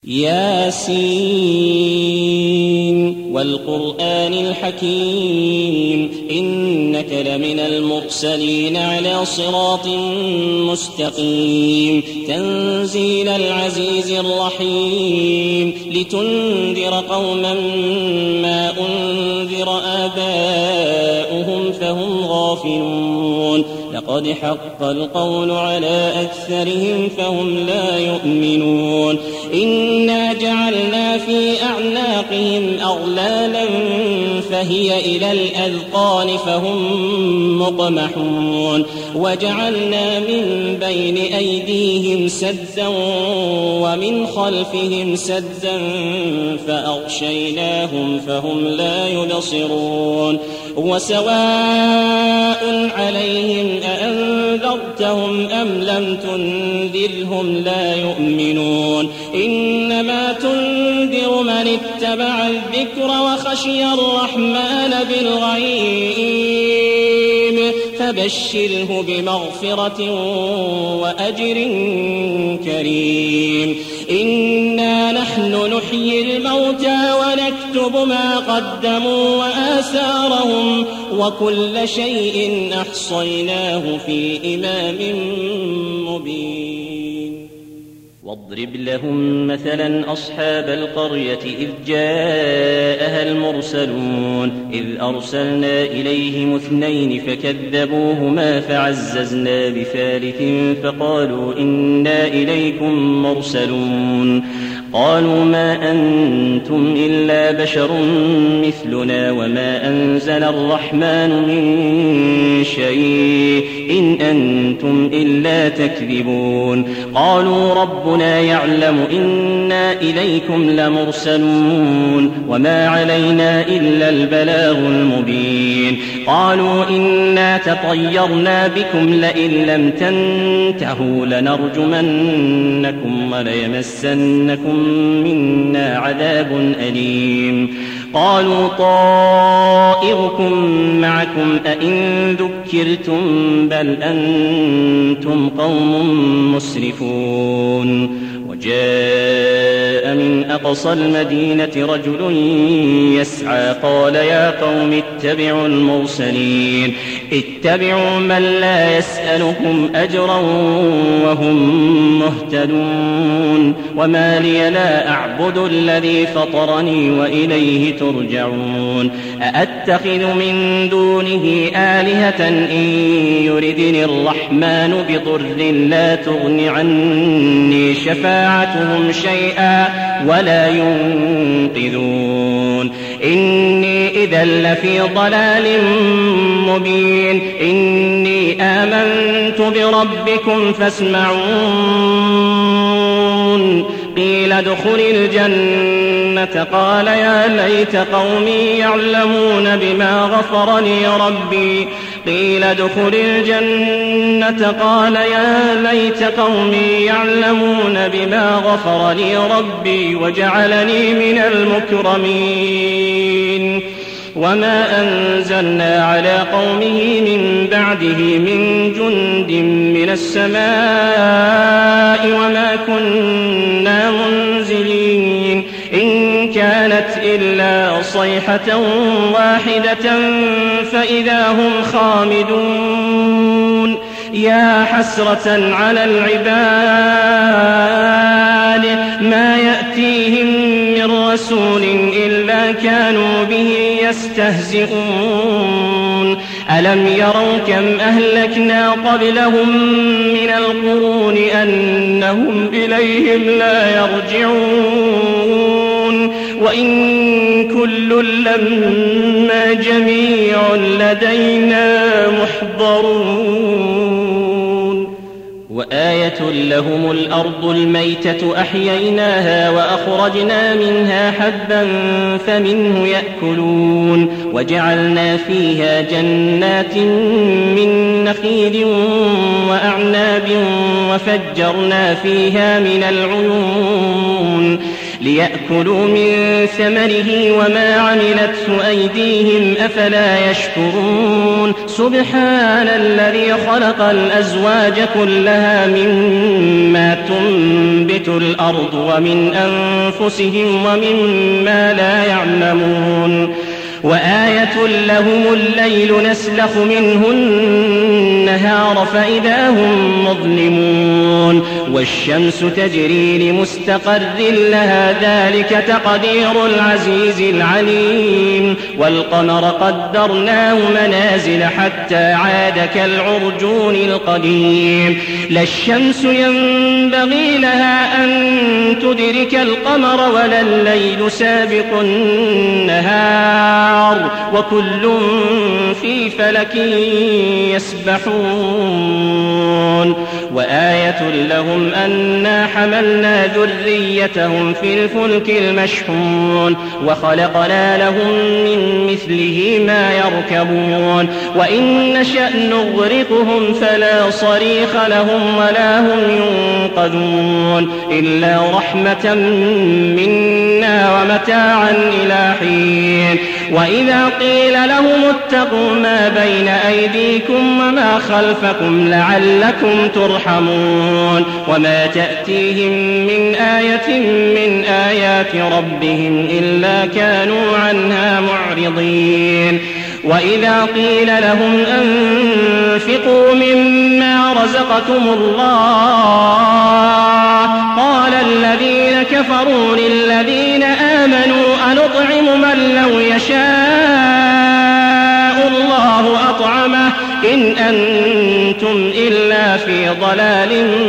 ياسين والقرآن الحكيم إنك لمن المرسلين على صراط مستقيم تنزيل العزيز الرحيم لتنذر قوما ما أنذر آباؤهم فهم غافلون لقد حق القول على أكثرهم فهم لا يؤمنون إنا جعلنا في أعناقهم أغلالا فهي إلى الأذقان فهم مقمحون وجعلنا من بين أيديهم سدا ومن خلفهم سدا فأغشيناهم فهم لا يبصرون وسواء عليهم أأنذرتهم أم لم تنذرهم لا يؤمنون إنما تنذر من اتبع الذكر وخشي الرحمن بالغيب فبشره بمغفرة وأجر كريم إنا نحن نحيي الموتى ونكتب ما قدموا وآثارهم وكل شيء أحصيناه في إمام مبين واضرب لهم مثلا أصحاب القرية إذ جاءها المرسلون إذ أرسلنا إليهم 2 فكذبوهما فعززنا بثالث فقالوا إنا إليكم مرسلون قالوا ما أنتم إلا بشر مثلنا وما أنزل الرحمن من شيء إن أنتم إلا تكذبون قالوا ربنا يعلم إنا إليكم لمرسلون وما علينا إلا البلاغ المبين قالوا إنا تطيرنا بكم لئن لم تنتهوا لنرجمنكم وليمسنكم منا عذاب أليم قالوا طائركم معكم أئن ذكرتم بل أنتم قوم مسرفون وجاء من أقصى المدينة رجل يسعى قال يا قوم اتبعوا المرسلين اتبعوا من لا يسألكم أجرا وهم مهتدون وما لي لا أعبد الذي فطرني وإليه ترجعون أأتخذ من دونه آلهة إن يردني الرحمن بضر لا تغن عني شفاعتهم شيئا ولا ينقذون إني إذا لفي ضلال مبين إني آمنت بربكم فاسمعون قيل ادخل الجنة قال يا ليت قومي يعلمون بما غفر لي ربي قيل ادخل الجنة قال يا ليت قومي يعلمون بما غفر لي ربي وجعلني من المكرمين وما أنزلنا على قومه من بعده من جند من السماء وما كنا منزلين إن كانت إلا صيحة واحدة فإذا هم خامدون يا حسرة على العباد ما يأتيهم من رسول إلا كانوا به يستهزئون ألم يروا كم أهلكنا قبلهم من القرون أنهم إليهم لا يرجعون وإن كل لما جميع لدينا محضرون وآية لهم الأرض الميتة أحييناها وأخرجنا منها حبا فمنه يأكلون وجعلنا فيها جنات من نخيل وأعناب وفجرنا فيها من العيون ليأكلوا من ثمره وما عملته أيديهم أفلا يشكرون سبحان الذي خلق الأزواج كلها مما تنبت الأرض ومن أنفسهم ومما لا يعلمون وآية لهم الليل نسلخ منه النهار فإذا هم مظلمون والشمس تجري لمستقر لها ذلك تقدير العزيز العليم والقمر قدرناه منازل حتى عاد كالعرجون القديم لا الشمس ينبغي لها أن تدرك القمر ولا الليل سابق النهار وكل في فلك يسبحون وآية لهم أنا حملنا ذريتهم في الفلك المشحون وخلقنا لهم من مثله ما يركبون وإن نشأ نغرقهم فلا صريخ لهم ولا هم ينقذون إلا رحمة منا ومتاعا إلى حين وإذا قيل لهم اتقوا ما بين أيديكم وما خلفكم لعلكم ترحمون وما تأتيهم من آية من آيات ربهم إلا كانوا عنها معرضين وإذا قيل لهم أنفقوا مما رزقكم الله قال الذين كفروا للذين آمنوا أنطعم من لو يشاء الله أطعمه إن أنتم إلا في ضلال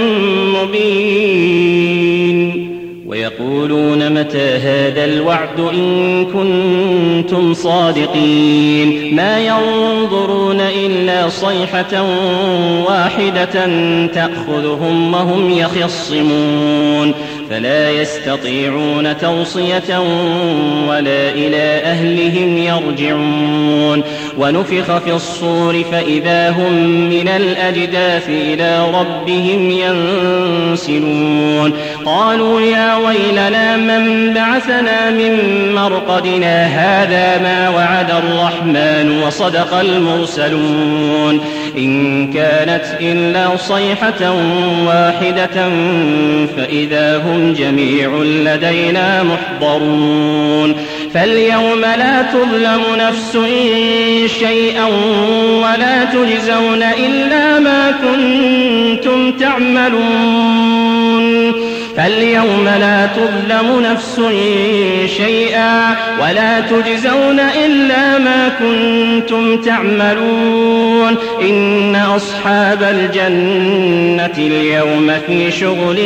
مبين ويقولون متى هذا الوعد إن كنتم صادقين ما ينظرون إلا صيحة واحدة تأخذهم وهم يخصمون فلا يستطيعون توصية ولا إلى أهلهم يرجعون ونفخ في الصور فإذا هم من الأجداث إلى ربهم ينسلون قالوا يا ويلنا من بعثنا من مرقدنا هذا ما وعد الرحمن وصدق المرسلون إن كانت إلا صيحة واحدة فإذا هم جميع لدينا محضرون فاليوم لا تظلم نفس شيئا ولا تجزون إلا ما كنتم تعملون فاليوم لا تظلم نفس شيئا ولا تجزون إلا ما كنتم تعملون إن أصحاب الجنة اليوم في شغل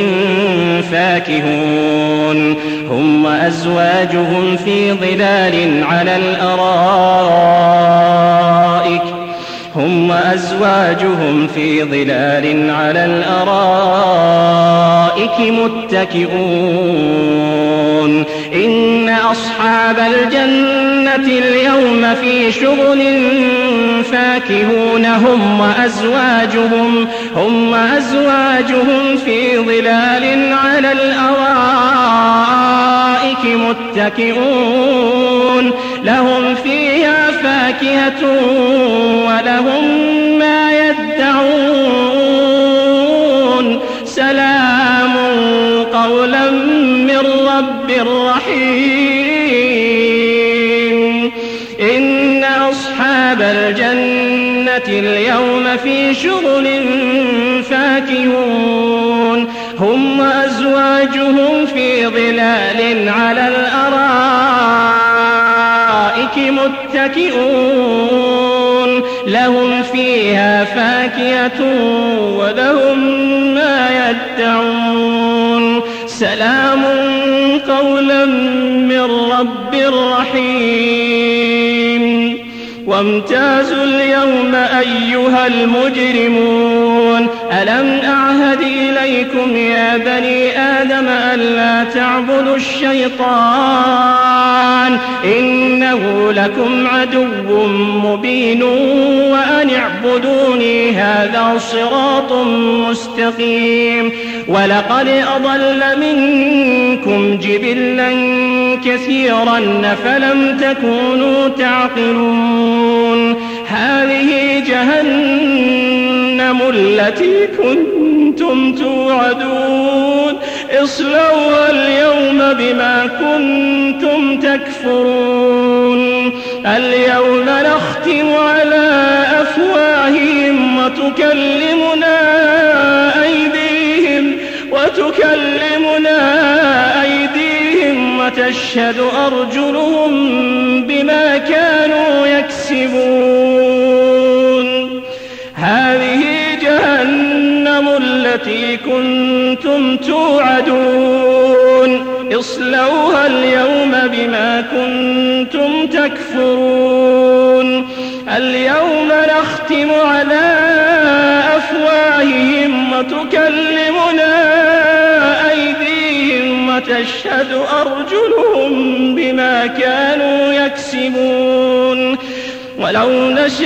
فاكهون هم وأزواجهم في ظلال على الأرائك متكئون إن أصحاب الجنة اليوم في شغل فاكهون هم وأزواجهم في ظلال على الأرائك متكئون لهم فيها فاكهة ولهم ما يدعون سلام قولا من رب رحيم إن أصحاب الجنة اليوم في شغل فاكهون هم وأزواجهم في ظلال على الأرائك متكئون لهم فيها فاكهة ولهم ما يدعون سلام قولا من رب رحيم وامتازوا اليوم أيها المجرمون ألم أعهد إليكم يا بني آدم ألا تعبدوا الشيطان إنه لكم عدو مبين وأن اعبدوني هذا صراط مستقيم ولقد أضل منكم جبلا كثيرا فلم تكونوا تعقلون هذه جهنم التي كنتم توعدون اصلوها اليوم بما كنتم تكفرون اليوم نختم على أفواههم وتكلمنا أيديهم وتشهد أرجلهم بما كانوا يكسبون هذه جهنم التي كنتم توعدون اصلوها اليوم بما كنتم تكفرون اليوم نختم على أفواههم وتكلمنا أيديهم وتشهد أرجلهم بما كانوا يكسبون ولو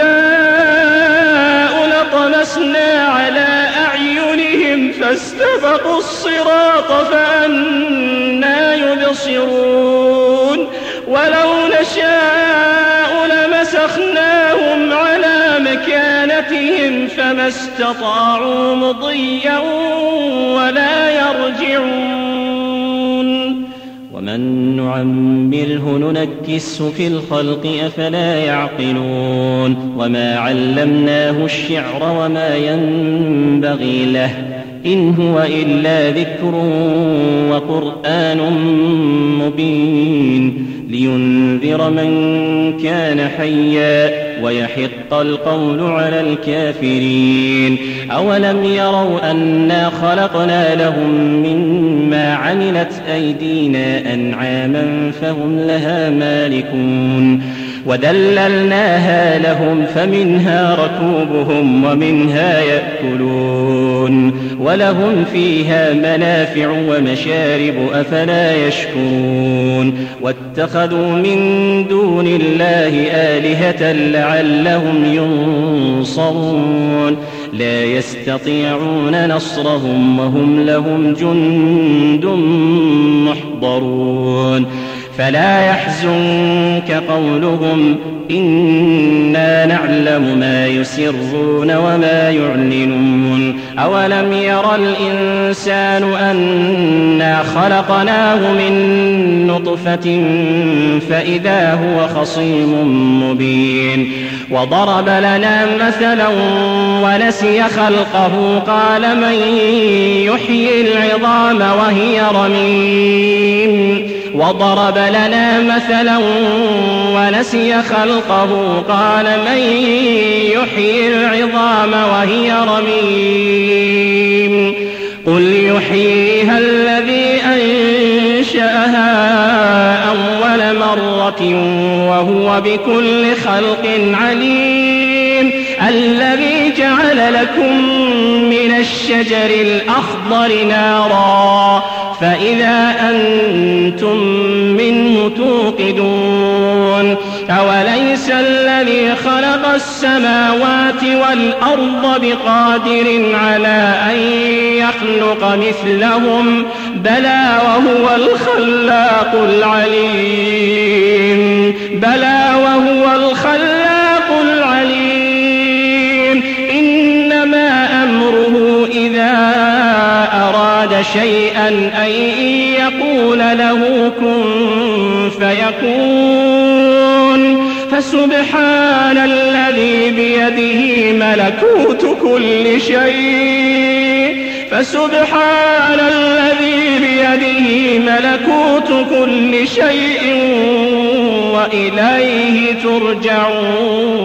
نشاء لطمسنا على أعينهم فاستبقوا الصراط فأنى يبصرون ولو نشاء لمسخناهم على مكانتهم فما استطاعوا مضيا ولا يرجعون ومن نعمره ننكسه في الخلق أفلا يعقلون وما علمناه الشعر وما ينبغي له إن هو إلا ذكر وقرآن مبين لينذر من كان حيا ويحق القول على الكافرين أولم يروا أنا خلقنا لهم مما عملت أيدينا أنعاما فهم لها مالكون وذللناها لهم فمنها ركوبهم ومنها يأكلون ولهم فيها منافع ومشارب أفلا يشكرون واتخذوا من دون الله آلهة لعلهم ينصرون لا يستطيعون نصرهم وهم لهم جند محضرون فلا يحزنك قولهم إنا نعلم ما يسرون وما يعلنون أولم ير الإنسان أنا خلقناه من نطفة فإذا هو خصيم مبين وضرب لنا مثلا ونسي خلقه قال من يحيي العظام وهي رميم وضرب لنا مثلا ونسي خلقه قال من يحيي العظام وهي رميم قل يحييها الذي أنشأها أول مرة وهو بكل خلق عليم الذي جعل لكم من الشجر الأخضر نارا فإذا أنتم منه توقدون أوليس الذي خلق السماوات والأرض بقادر على أن يخلق مثلهم بلى وهو الخلاق العليم إنما أمره إذا أراد شيئا أن يقول له كن فيكون فسبحان الذي بيده ملكوت كل شيء وإليه ترجعون.